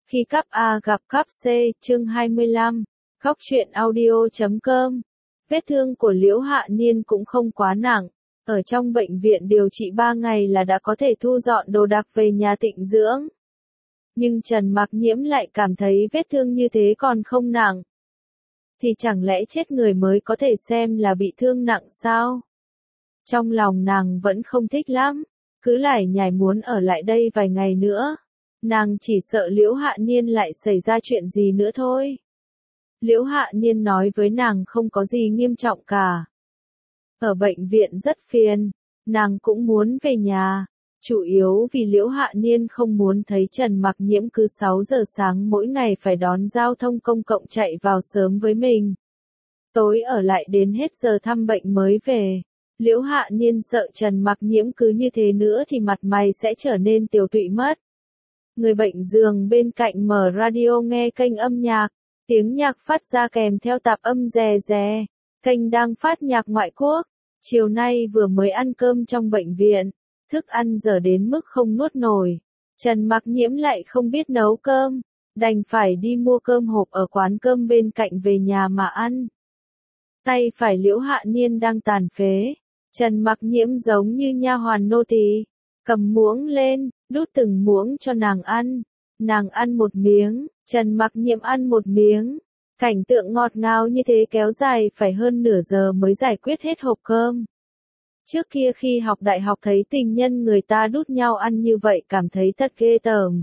Khi cắp A gặp cắp C, chương 25, Góc truyện audio.com. Vết thương của Liễu Hạ Niên cũng không quá nặng, ở trong bệnh viện điều trị 3 ngày là đã có thể thu dọn đồ đạc về nhà tịnh dưỡng. Nhưng Trần Mặc Nhiễm lại cảm thấy vết thương như thế còn không nặng. Thì chẳng lẽ chết người mới có thể xem là bị thương nặng sao? Trong lòng nàng vẫn không thích lắm, cứ lải nhải muốn ở lại đây vài ngày nữa. Nàng chỉ sợ Liễu Hạ Niên lại xảy ra chuyện gì nữa thôi. Liễu Hạ Niên nói với nàng không có gì nghiêm trọng cả. Ở bệnh viện rất phiền, nàng cũng muốn về nhà. Chủ yếu vì Liễu Hạ Niên không muốn thấy Trần Mặc Nhiễm cứ 6 giờ sáng mỗi ngày phải đón giao thông công cộng chạy vào sớm với mình. Tối ở lại đến hết giờ thăm bệnh mới về. Liễu Hạ Niên sợ Trần Mặc Nhiễm cứ như thế nữa thì mặt mày sẽ trở nên tiều tụy mất. Người bệnh giường bên cạnh mở radio nghe kênh âm nhạc, tiếng nhạc phát ra kèm theo tạp âm rè rè. Kênh đang phát nhạc ngoại quốc. Chiều nay vừa mới ăn cơm trong bệnh viện, thức ăn dở đến mức không nuốt nổi. Trần Mặc Nhiễm lại không biết nấu cơm, đành phải đi mua cơm hộp ở quán cơm bên cạnh về nhà mà ăn. Tay phải Liễu Hạ Niên đang tàn phế, Trần Mặc Nhiễm giống như nha hoàn nô tỳ, cầm muỗng lên, đút từng muỗng cho nàng ăn. Nàng ăn một miếng, Trần Mặc Nhiễm ăn một miếng. Cảnh tượng ngọt ngào như thế kéo dài phải hơn nửa giờ mới giải quyết hết hộp cơm. Trước kia khi học đại học thấy tình nhân người ta đút nhau ăn như vậy cảm thấy thật ghê tởm.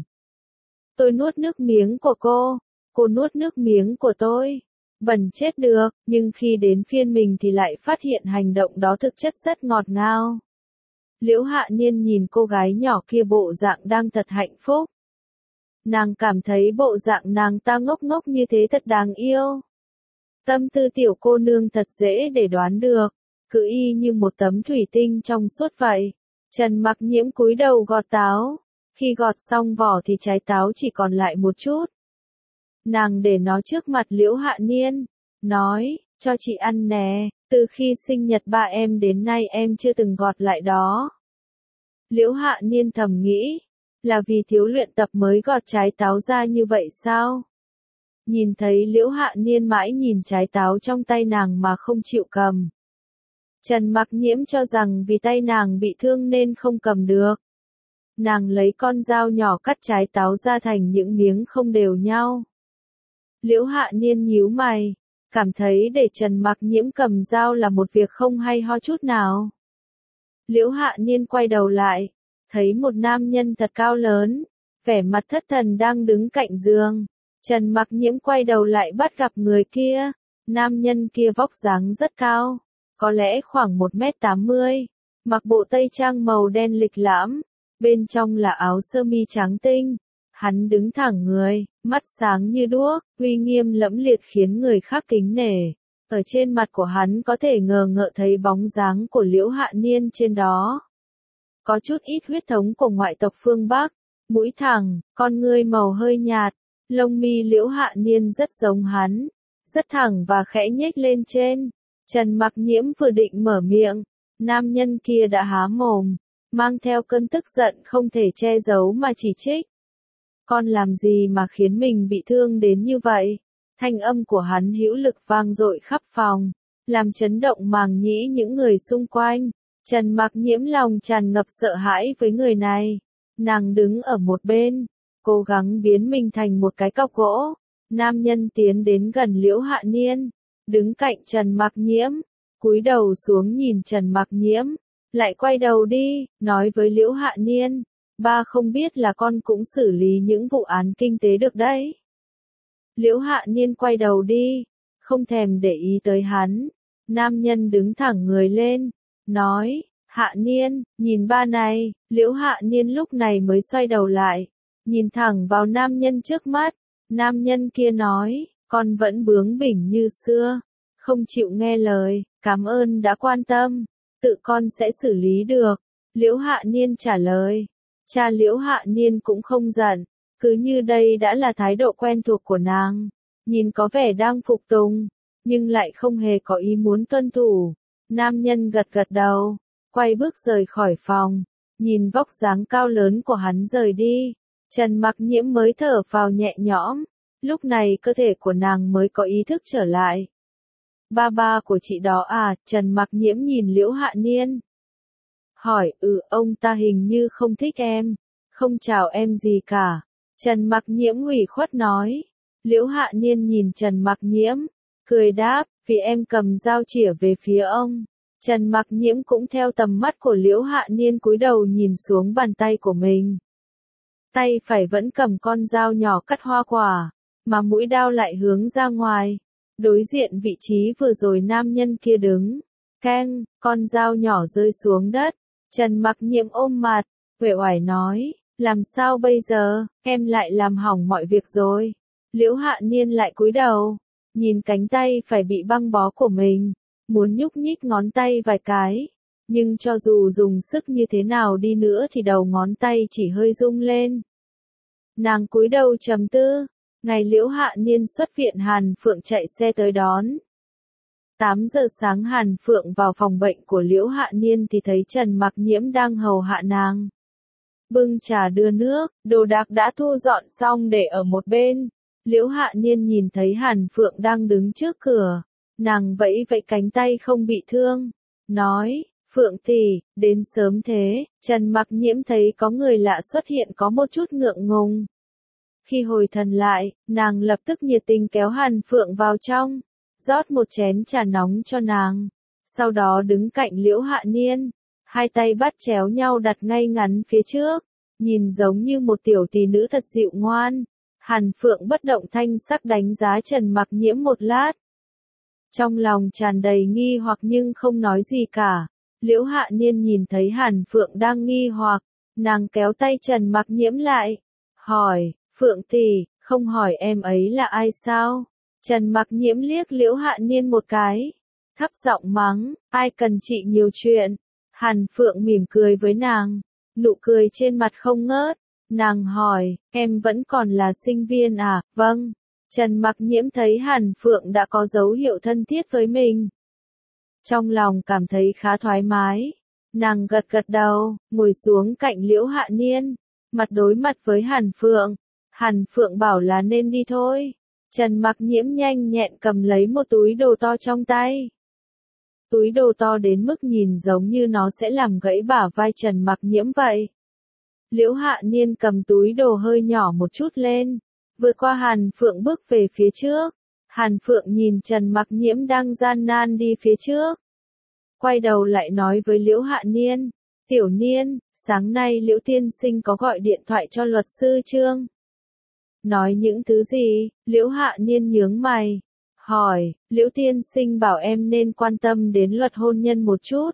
Tôi nuốt nước miếng của cô nuốt nước miếng của tôi. Bẩn chết được, nhưng khi đến phiên mình thì lại phát hiện hành động đó thực chất rất ngọt ngào. Liễu Hạ Niên nhìn cô gái nhỏ kia bộ dạng đang thật hạnh phúc. Nàng cảm thấy bộ dạng nàng ta ngốc ngốc như thế thật đáng yêu. Tâm tư tiểu cô nương thật dễ để đoán được, cứ y như một tấm thủy tinh trong suốt vậy. Trần Mặc Nhiễm cúi đầu gọt táo, khi gọt xong vỏ thì trái táo chỉ còn lại một chút. Nàng để nó trước mặt Liễu Hạ Niên, nói, cho chị ăn nè, từ khi sinh nhật ba em đến nay em chưa từng gọt lại đó. Liễu Hạ Niên thầm nghĩ, là vì thiếu luyện tập mới gọt trái táo ra như vậy sao? Nhìn thấy Liễu Hạ Niên mãi nhìn trái táo trong tay nàng mà không chịu cầm. Trần Mặc Nhiễm cho rằng vì tay nàng bị thương nên không cầm được. Nàng lấy con dao nhỏ cắt trái táo ra thành những miếng không đều nhau. Liễu Hạ Niên nhíu mày, cảm thấy để Trần Mặc Nhiễm cầm dao là một việc không hay ho chút nào. Liễu Hạ Niên quay đầu lại, thấy một nam nhân thật cao lớn, vẻ mặt thất thần đang đứng cạnh giường. Trần Mặc Nhiễm quay đầu lại bắt gặp người kia. Nam nhân kia vóc dáng rất cao, có lẽ khoảng 1m80, mặc bộ tây trang màu đen lịch lãm, bên trong là áo sơ mi trắng tinh. Hắn đứng thẳng người, mắt sáng như đuốc, uy nghiêm lẫm liệt khiến người khác kính nể. Ở trên mặt của hắn có thể ngờ ngợ thấy bóng dáng của Liễu Hạ Niên trên đó. Có chút ít huyết thống của ngoại tộc phương Bắc, mũi thẳng, con ngươi màu hơi nhạt, lông mi Liễu Hạ Niên rất giống hắn, rất thẳng và khẽ nhếch lên trên. Trần Mặc Nhiễm vừa định mở miệng, nam nhân kia đã há mồm, mang theo cơn tức giận không thể che giấu mà chỉ trích. Con làm gì mà khiến mình bị thương đến như vậy? Thanh âm của hắn hữu lực vang dội khắp phòng, làm chấn động màng nhĩ những người xung quanh. Trần Mặc Nhiễm lòng tràn ngập sợ hãi với người này. Nàng đứng ở một bên, cố gắng biến mình thành một cái cọc gỗ. Nam nhân tiến đến gần Liễu Hạ Niên, đứng cạnh Trần Mặc Nhiễm, cúi đầu xuống nhìn Trần Mặc Nhiễm, lại quay đầu đi, nói với Liễu Hạ Niên, ba không biết là con cũng xử lý những vụ án kinh tế được đấy. Liễu Hạ Niên quay đầu đi, không thèm để ý tới hắn. Nam nhân đứng thẳng người lên, nói, Hạ Niên, nhìn ba này. Liễu Hạ Niên lúc này mới xoay đầu lại, nhìn thẳng vào nam nhân trước mắt. Nam nhân kia nói, con vẫn bướng bỉnh như xưa, không chịu nghe lời, cảm ơn đã quan tâm, tự con sẽ xử lý được. Liễu Hạ Niên trả lời. Cha Liễu Hạ Niên cũng không giận, cứ như đây đã là thái độ quen thuộc của nàng, nhìn có vẻ đang phục tùng, nhưng lại không hề có ý muốn tuân thủ. Nam nhân gật gật đầu, quay bước rời khỏi phòng, nhìn vóc dáng cao lớn của hắn rời đi. Trần Mặc Nhiễm mới thở phào nhẹ nhõm, lúc này cơ thể của nàng mới có ý thức trở lại. Ba ba của chị đó à? Trần Mặc Nhiễm nhìn Liễu Hạ Niên. Hỏi, ông ta hình như không thích em, không chào em gì cả. Trần Mặc Nhiễm ủy khuất nói. Liễu Hạ Niên nhìn Trần Mặc Nhiễm, cười đáp, vì em cầm dao chĩa về phía ông. Trần Mặc Nhiễm cũng theo tầm mắt của Liễu Hạ Niên cúi đầu nhìn xuống bàn tay của mình. Tay phải vẫn cầm con dao nhỏ cắt hoa quả, mà mũi dao lại hướng ra ngoài. Đối diện vị trí vừa rồi nam nhân kia đứng. Keng, con dao nhỏ rơi xuống đất. Trần Mặc Nhiễm ôm mặt, uể oải nói, làm sao bây giờ, em lại làm hỏng mọi việc rồi. Liễu Hạ Niên lại cúi đầu, nhìn cánh tay phải bị băng bó của mình, muốn nhúc nhích ngón tay vài cái, nhưng cho dù dùng sức như thế nào đi nữa thì đầu ngón tay chỉ hơi rung lên. Nàng cúi đầu trầm tư, ngày Liễu Hạ Niên xuất viện Hàn Phượng chạy xe tới đón. 8 giờ sáng Hàn Phượng vào phòng bệnh của Liễu Hạ Niên thì thấy Trần Mặc Nhiễm đang hầu hạ nàng. Bưng trà đưa nước, đồ đạc đã thu dọn xong để ở một bên. Liễu Hạ Niên nhìn thấy Hàn Phượng đang đứng trước cửa, nàng vẫy vẫy cánh tay không bị thương, nói, Phượng tỷ, đến sớm thế. Trần Mặc Nhiễm thấy có người lạ xuất hiện có một chút ngượng ngùng. Khi hồi thần lại, nàng lập tức nhiệt tình kéo Hàn Phượng vào trong, rót một chén trà nóng cho nàng, sau đó đứng cạnh Liễu Hạ Niên, hai tay bắt chéo nhau đặt ngay ngắn phía trước, nhìn giống như một tiểu tỷ nữ thật dịu ngoan. Hàn Phượng bất động thanh sắc đánh giá Trần Mặc Nhiễm một lát. Trong lòng tràn đầy nghi hoặc nhưng không nói gì cả. Liễu Hạ Niên nhìn thấy Hàn Phượng đang nghi hoặc, nàng kéo tay Trần Mặc Nhiễm lại, hỏi, Phượng tỷ, không hỏi em ấy là ai sao? Trần Mặc Nhiễm liếc Liễu Hạ Niên một cái, thấp giọng mắng, ai cần chị nhiều chuyện. Hàn Phượng mỉm cười với nàng, nụ cười trên mặt không ngớt. Nàng hỏi, em vẫn còn là sinh viên à? Vâng. Trần Mặc Nhiễm thấy Hàn Phượng đã có dấu hiệu thân thiết với mình. Trong lòng cảm thấy khá thoải mái. Nàng gật gật đầu, ngồi xuống cạnh Liễu Hạ Niên, mặt đối mặt với Hàn Phượng. Hàn Phượng bảo là nên đi thôi. Trần Mặc Nhiễm nhanh nhẹn cầm lấy một túi đồ to trong tay. Túi đồ to đến mức nhìn giống như nó sẽ làm gãy bả vai Trần Mặc Nhiễm vậy. Liễu Hạ Niên cầm túi đồ hơi nhỏ một chút lên, vượt qua Hàn Phượng bước về phía trước. Hàn Phượng nhìn Trần Mặc Nhiễm đang gian nan đi phía trước. Quay đầu lại nói với Liễu Hạ Niên, Tiểu Niên, sáng nay Liễu tiên sinh có gọi điện thoại cho luật sư Trương. Nói những thứ gì? Liễu Hạ Niên nhướng mày, hỏi, Liễu tiên sinh bảo em nên quan tâm đến luật hôn nhân một chút.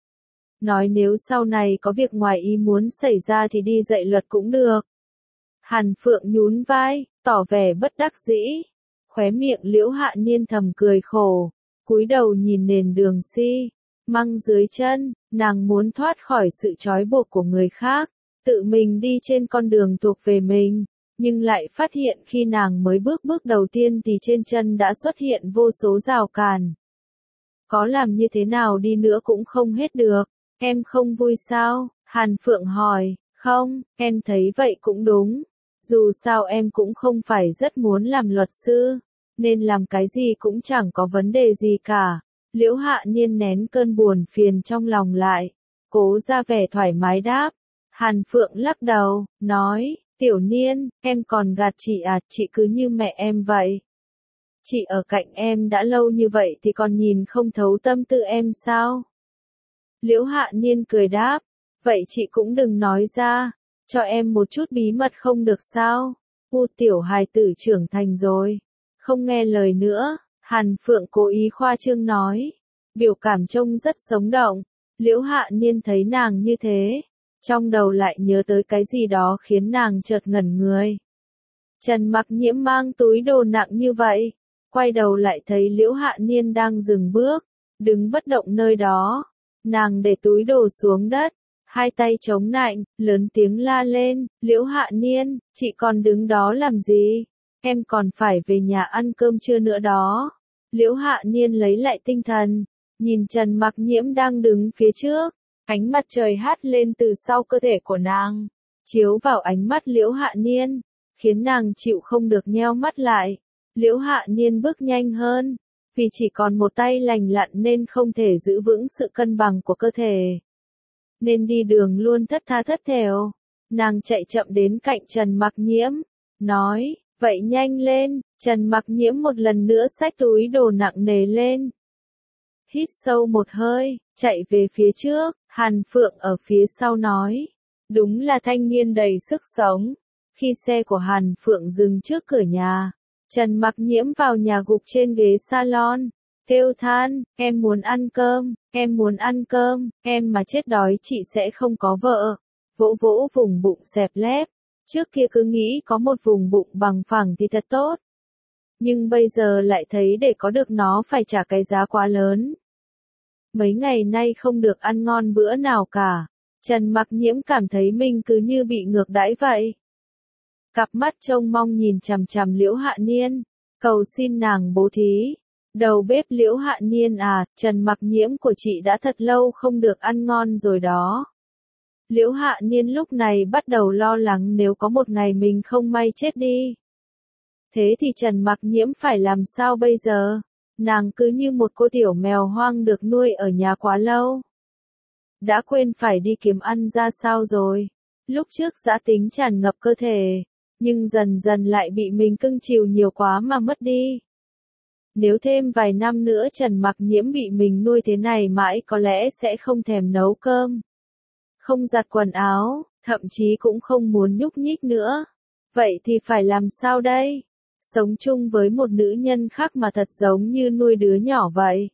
Nói nếu sau này có việc ngoài ý muốn xảy ra thì đi dạy luật cũng được. Hàn Phượng nhún vai, tỏ vẻ bất đắc dĩ. Khóe miệng Liễu Hạ Niên thầm cười khổ, cúi đầu nhìn nền đường xi măng dưới chân, nàng muốn thoát khỏi sự trói buộc của người khác, tự mình đi trên con đường thuộc về mình, nhưng lại phát hiện khi nàng mới bước đầu tiên thì trên chân đã xuất hiện vô số rào cản. Có làm như thế nào đi nữa cũng không hết được. Em không vui sao? Hàn Phượng hỏi, không, em thấy vậy cũng đúng. Dù sao em cũng không phải rất muốn làm luật sư, nên làm cái gì cũng chẳng có vấn đề gì cả. Liễu Hạ Niên nén cơn buồn phiền trong lòng lại, cố ra vẻ thoải mái đáp. Hàn Phượng lắc đầu, nói, Tiểu Niên, em còn gạt chị à, chị cứ như mẹ em vậy. Chị ở cạnh em đã lâu như vậy thì còn nhìn không thấu tâm tư em sao? Liễu Hạ Niên cười đáp, vậy chị cũng đừng nói ra, cho em một chút bí mật không được sao? Tiểu hài tử trưởng thành rồi, không nghe lời nữa. Hàn Phượng cố ý khoa trương nói, biểu cảm trông rất sống động. Liễu Hạ Niên thấy nàng như thế, trong đầu lại nhớ tới cái gì đó khiến nàng chợt ngẩn người. Trần Mặc Nhiễm mang túi đồ nặng như vậy, quay đầu lại thấy Liễu Hạ Niên đang dừng bước, đứng bất động nơi đó. Nàng để túi đồ xuống đất, hai tay chống nạnh, lớn tiếng la lên, Liễu Hạ Niên, chị còn đứng đó làm gì? Em còn phải về nhà ăn cơm trưa nữa đó. Liễu Hạ Niên lấy lại tinh thần, nhìn Trần Mặc Nhiễm đang đứng phía trước, ánh mặt trời hắt lên từ sau cơ thể của nàng. chiếu vào ánh mắt Liễu Hạ Niên, khiến nàng chịu không được nheo mắt lại. Liễu Hạ Niên bước nhanh hơn, vì chỉ còn một tay lành lặn nên không thể giữ vững sự cân bằng của cơ thể. Nên đi đường luôn thất tha thất thểu. Nàng chạy chậm đến cạnh Trần Mặc Nhiễm, nói, vậy nhanh lên. Trần Mặc Nhiễm một lần nữa xách túi đồ nặng nề lên. Hít sâu một hơi, chạy về phía trước, Hàn Phượng ở phía sau nói. Đúng là thanh niên đầy sức sống. Khi xe của Hàn Phượng dừng trước cửa nhà, Trần Mặc Nhiễm vào nhà gục trên ghế salon, kêu than, em muốn ăn cơm, em muốn ăn cơm, em mà chết đói chị sẽ không có vợ. Vỗ vỗ vùng bụng xẹp lép, trước kia cứ nghĩ có một vùng bụng bằng phẳng thì thật tốt. Nhưng bây giờ lại thấy để có được nó phải trả cái giá quá lớn. Mấy ngày nay không được ăn ngon bữa nào cả, Trần Mặc Nhiễm cảm thấy mình cứ như bị ngược đãi vậy. Cặp mắt trông mong nhìn chằm chằm Liễu Hạ Niên, cầu xin nàng bố thí. Đầu bếp Liễu Hạ Niên à, Trần Mặc Nhiễm của chị đã thật lâu không được ăn ngon rồi đó. Liễu Hạ Niên lúc này bắt đầu lo lắng nếu có một ngày mình không may chết đi. Thế thì Trần Mặc Nhiễm phải làm sao bây giờ? Nàng cứ như một cô tiểu mèo hoang được nuôi ở nhà quá lâu. Đã quên phải đi kiếm ăn ra sao rồi. Lúc trước dã tính tràn ngập cơ thể, nhưng dần dần lại bị mình cưng chiều nhiều quá mà mất đi. Nếu thêm vài năm nữa Trần Mặc Nhiễm bị mình nuôi thế này mãi có lẽ sẽ không thèm nấu cơm, không giặt quần áo, thậm chí cũng không muốn nhúc nhích nữa. Vậy thì phải làm sao đây? Sống chung với một nữ nhân khác mà thật giống như nuôi đứa nhỏ vậy.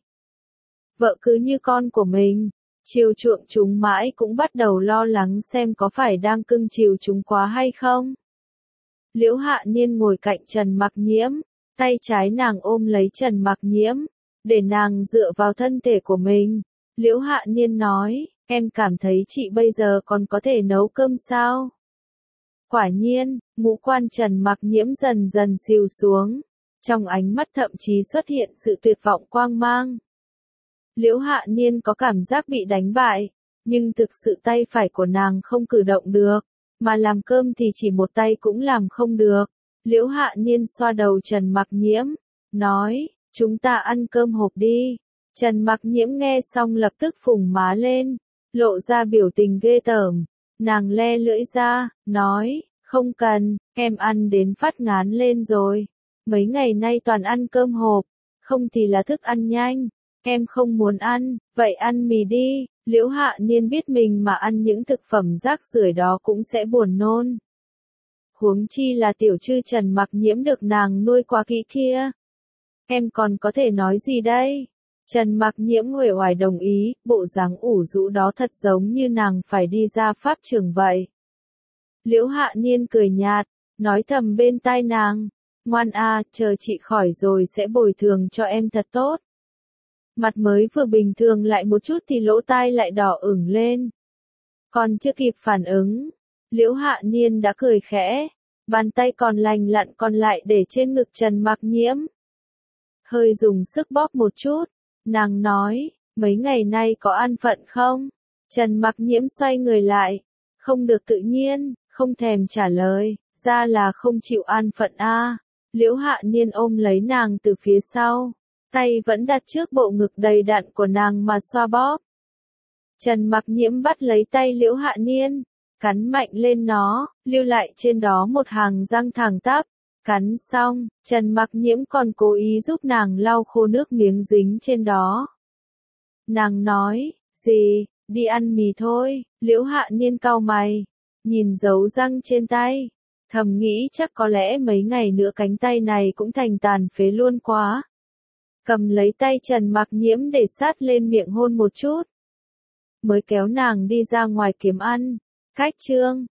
Vợ cứ như con của mình, chiều chuộng chúng mãi cũng bắt đầu lo lắng xem có phải đang cưng chiều chúng quá hay không. Liễu Hạ Niên ngồi cạnh Trần Mặc Nhiễm, tay trái nàng ôm lấy Trần Mặc Nhiễm, để nàng dựa vào thân thể của mình. Liễu Hạ Niên nói, em cảm thấy chị bây giờ còn có thể nấu cơm sao? Quả nhiên, ngũ quan Trần Mặc Nhiễm dần dần xìu xuống, trong ánh mắt thậm chí xuất hiện sự tuyệt vọng quang mang. Liễu Hạ Niên có cảm giác bị đánh bại, nhưng thực sự tay phải của nàng không cử động được, mà làm cơm thì chỉ một tay cũng làm không được. Liễu Hạ Niên xoa đầu Trần Mặc Nhiễm, nói, chúng ta ăn cơm hộp đi. Trần Mặc Nhiễm nghe xong lập tức phủng má lên, lộ ra biểu tình ghê tởm. Nàng le lưỡi ra, nói, không cần, em ăn đến phát ngán lên rồi. Mấy ngày nay toàn ăn cơm hộp, không thì là thức ăn nhanh. Em không muốn ăn, vậy ăn mì đi. Liễu Hạ Niên biết mình mà ăn những thực phẩm rác rưởi đó cũng sẽ buồn nôn. Huống chi là tiểu trư Trần Mặc Nhiễm được nàng nuôi quá kỹ kia. Em còn có thể nói gì đây? Trần Mặc Nhiễm uể oải đồng ý, bộ dáng ủ rũ đó thật giống như nàng phải đi ra pháp trường vậy. Liễu Hạ Niên cười nhạt, nói thầm bên tai nàng, ngoan a, chờ chị khỏi rồi sẽ bồi thường cho em thật tốt. Mặt mới vừa bình thường lại một chút thì lỗ tai lại đỏ ửng lên. Còn chưa kịp phản ứng, Liễu Hạ Niên đã cười khẽ, bàn tay còn lành lặn còn lại để trên ngực Trần Mặc Nhiễm. Hơi dùng sức bóp một chút, nàng nói, mấy ngày nay có an phận không? Trần Mặc Nhiễm xoay người lại, không được tự nhiên, không thèm trả lời, ra là không chịu an phận a. Liễu Hạ Niên ôm lấy nàng từ phía sau, tay vẫn đặt trước bộ ngực đầy đặn của nàng mà xoa bóp. Trần Mặc Nhiễm bắt lấy tay Liễu Hạ Niên, cắn mạnh lên nó, lưu lại trên đó một hàng răng thẳng tắp. Cắn xong, Trần Mặc Nhiễm còn cố ý giúp nàng lau khô nước miếng dính trên đó. Nàng nói, gì, đi ăn mì thôi. Liễu Hạ Niên cau mày, nhìn dấu răng trên tay, thầm nghĩ chắc có lẽ mấy ngày nữa cánh tay này cũng thành tàn phế luôn quá. Cầm lấy tay Trần Mặc Nhiễm để sát lên miệng hôn một chút, mới kéo nàng đi ra ngoài kiếm ăn. Cách chương